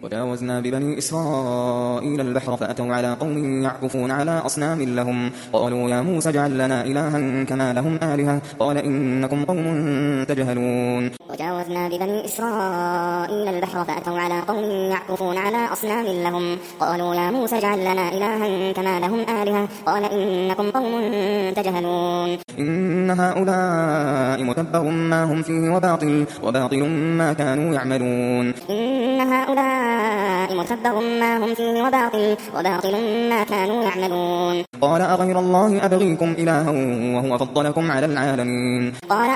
وجاوزنا ببني إسرائيل البحر فأتوا على قوم يعكفون على أصنام لهم قالوا يا موسى اجعل لنا إلها كما لهم آلهة قال إنكم قوم تجهلون وجاوزنا ببني إسرائيل البحر فأتوا على قوم يعكفون على أصنام لهم قالوا يا موسى اجعل لنا إلها كما لهم آلهة قال إنكم قوم تجهلون إن هؤلاء متبر ما هم فيه وباطل ما كانوا يعملون إن هؤلاء متبر ما هم فيه وباطل ما كانوا يعملون قال أغير الله أبغيكم إلها وهو فضلكم على العالمين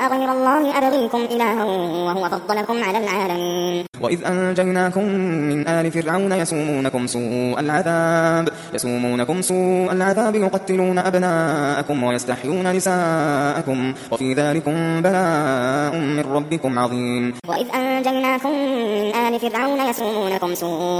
وإذ أنجيناكم من آل فرعون يسومونكم سوء العذاب يقتلون أبناءكم ويستحيون نساءكم وفي ذلكم بلاء من ربكم عظيم وإذ أنجيناكم من آل فرعون يسومونكم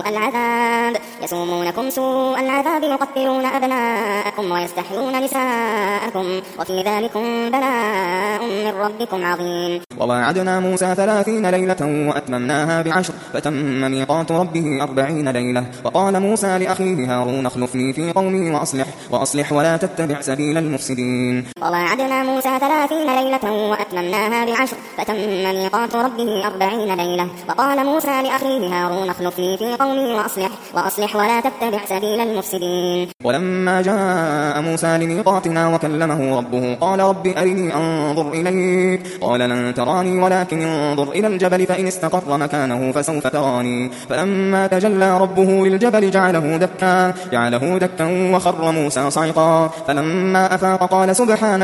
سوء العذاب يقتلون أبناءكم ويستحيون نساءكم وفي ذلكم بلاء من ربكم عظيم وواعدنا موسى 30 ليلة وأتممناها ب10 فتم ميقات ربه 40 ليلة وقال موسى لأخيه هارون اخلفني في قومي وأصلح ولا تتبع سبيل المفسدين وواعدنا موسى 30 ليلة وأتممناها ب10 فتم ميقات ربه 40 ليلة وقال موسى لأخيه هارون اخلفني في قومي وأصلح ولا تتبع سبيل المفسدين ولما جاء موسى لميقاتنا وكلمه ربه قال رب أرني أنظر إليك قال لن تراني ولكن انظر إلى الجبل فإن استقر مكانه فسوف تراني فلما تجلى ربه للجبل جعله دكا وخر موسى صعقا فلما أفاق قال سبحانك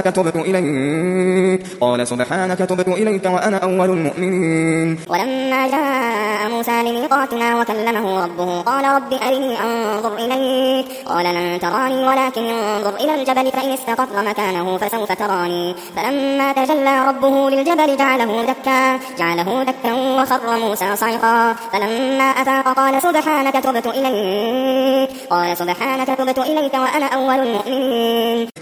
تبت إليك وأنا أول المؤمنين ولما جاء موسى لميقاتنا وكلمه ربه قال رب أرني أنظر إليك قال لن تراني ولكن انظر إلى الجبل فإن استقر مكانه فسوف تراني فلما تجلى ربه للجبل جعله دكا وخر موسى صعقا فلما أفاق قال سبحانك تبت إليك وأنا أول المؤمنين